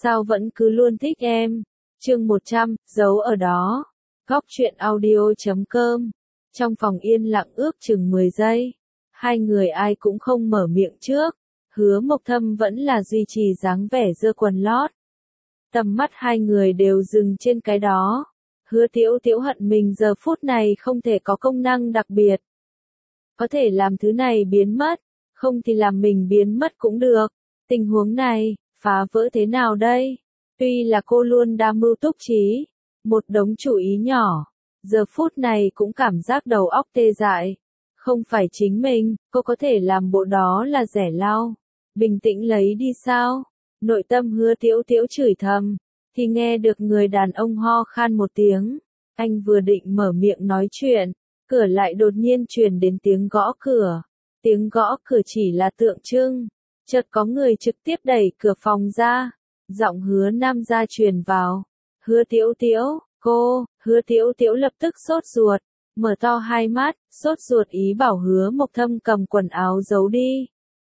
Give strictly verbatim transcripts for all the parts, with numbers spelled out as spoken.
sao vẫn cứ luôn thích em. Chương một trăm, giấu ở đó. Góc truyện audio chấm com. Trong phòng yên lặng ước chừng mười giây. Hai người ai cũng không mở miệng trước. Hứa Mộc Thâm vẫn là duy trì dáng vẻ giơ quần lót. Tầm mắt hai người đều dừng trên cái đó. Hứa Tiễu Tiễu hận mình giờ phút này không thể có công năng đặc biệt. Có thể làm thứ này biến mất, không thì làm mình biến mất cũng được. Tình huống này, phá vỡ thế nào đây? Tuy là cô luôn đa mưu túc trí, một đống chủ ý nhỏ, giờ phút này cũng cảm giác đầu óc tê dại. Không phải chính mình, cô có thể làm bộ đó là rẻ lau. Bình tĩnh lấy đi sao? Nội tâm Hứa Tiễu Tiễu chửi thầm, thì nghe được người đàn ông ho khan một tiếng. Anh vừa định mở miệng nói chuyện, cửa lại đột nhiên truyền đến tiếng gõ cửa. Tiếng gõ cửa chỉ là tượng trưng. Chợt có người trực tiếp đẩy cửa phòng ra. Giọng Hứa Nam gia truyền vào. Hứa Tiễu Tiễu, cô, Hứa Tiễu Tiễu lập tức sốt ruột. Mở to hai mắt, sốt ruột ý bảo Hứa Mộc Thâm cầm quần áo giấu đi.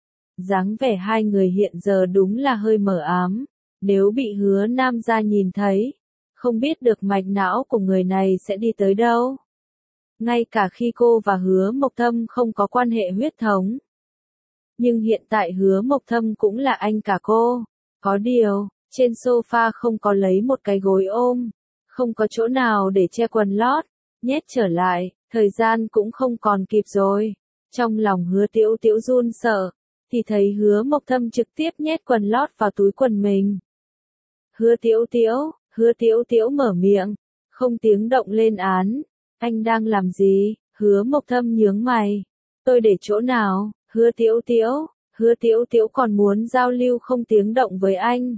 Dáng vẻ hai người hiện giờ đúng là hơi mờ ám. Nếu bị Hứa Nam gia nhìn thấy, không biết được mạch não của người này sẽ đi tới đâu. Ngay cả khi cô và Hứa Mộc Thâm không có quan hệ huyết thống. Nhưng hiện tại Hứa Mộc Thâm cũng là anh cả cô. Có điều, trên sofa không có lấy một cái gối ôm. Không có chỗ nào để che quần lót. Nhét trở lại, thời gian cũng không còn kịp rồi. Trong lòng Hứa Tiễu Tiễu run sợ, thì thấy Hứa Mộc Thâm trực tiếp nhét quần lót vào túi quần mình. Hứa Tiễu Tiễu, Hứa Tiễu Tiễu mở miệng, không tiếng động lên án. Anh đang làm gì? Hứa Mộc Thâm nhướng mày. Tôi để chỗ nào? Hứa Tiễu Tiễu, Hứa Tiễu Tiễu còn muốn giao lưu không tiếng động với anh.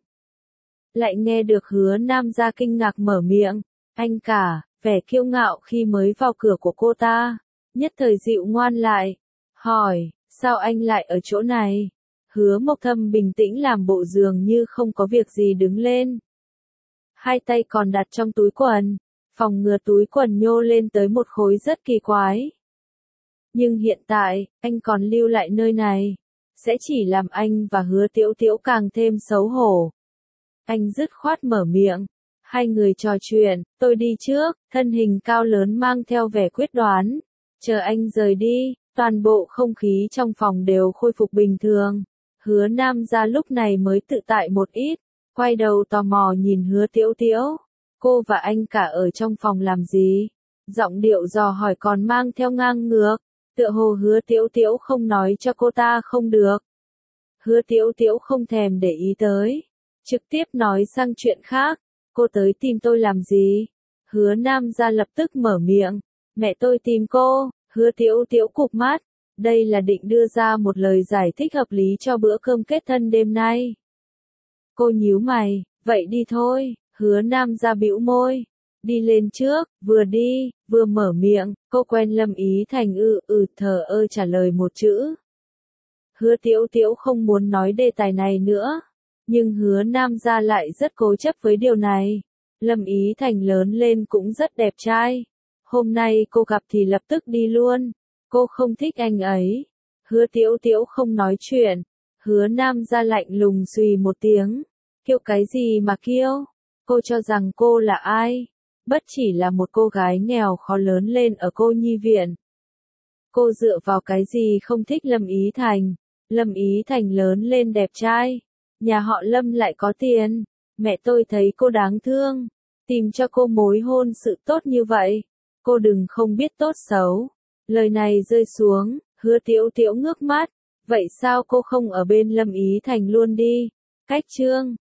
Lại nghe được Hứa Nam gia kinh ngạc mở miệng. Anh cả, vẻ kiêu ngạo khi mới vào cửa của cô ta. Nhất thời dịu ngoan lại. Hỏi, sao anh lại ở chỗ này? Hứa Mộc Thâm bình tĩnh làm bộ dường như không có việc gì đứng lên. Hai tay còn đặt trong túi quần. Phòng ngừa túi quần nhô lên tới một khối rất kỳ quái. Nhưng hiện tại, anh còn lưu lại nơi này. Sẽ chỉ làm anh và Hứa Tiễu Tiễu càng thêm xấu hổ. Anh dứt khoát mở miệng. Hai người trò chuyện, tôi đi trước, thân hình cao lớn mang theo vẻ quyết đoán. Chờ anh rời đi, toàn bộ không khí trong phòng đều khôi phục bình thường. Hứa Nam gia lúc này mới tự tại một ít, quay đầu tò mò nhìn Hứa Tiễu Tiễu. Cô và anh cả ở trong phòng làm gì? Giọng điệu dò hỏi còn mang theo ngang ngược, tựa hồ Hứa Tiễu Tiễu không nói cho cô ta không được. Hứa Tiễu Tiễu không thèm để ý tới, trực tiếp nói sang chuyện khác. Cô tới tìm tôi làm gì? Hứa Nam gia lập tức mở miệng. Mẹ tôi tìm cô. Hứa Tiễu Tiễu cụp mắt. Đây là định đưa ra một lời giải thích hợp lý cho bữa cơm kết thân đêm nay. Cô nhíu mày. Vậy đi thôi. Hứa Nam gia bĩu môi. Đi lên trước, vừa đi, vừa mở miệng. Cô quen Lâm Ý Thành ư ừ thờ ơ trả lời một chữ. Hứa Tiễu Tiễu không muốn nói đề tài này nữa. Nhưng Hứa Nam gia lại rất cố chấp với điều này. Lâm Ý Thành lớn lên cũng rất đẹp trai. Hôm nay cô gặp thì lập tức đi luôn. Cô không thích anh ấy. Hứa Tiễu Tiễu không nói chuyện. Hứa Nam gia lạnh lùng xùy một tiếng. Kiêu cái gì mà kiêu? Cô cho rằng cô là ai? Bất chỉ là một cô gái nghèo khó lớn lên ở cô nhi viện. Cô dựa vào cái gì không thích Lâm Ý Thành? Lâm Ý Thành lớn lên đẹp trai. Nhà họ Lâm lại có tiền. Mẹ tôi thấy cô đáng thương. Tìm cho cô mối hôn sự tốt như vậy. Cô đừng không biết tốt xấu. Lời này rơi xuống, Hứa Tiễu Tiễu ngước mắt. Vậy sao cô không ở bên Lâm Ý Thành luôn đi? Cách chương.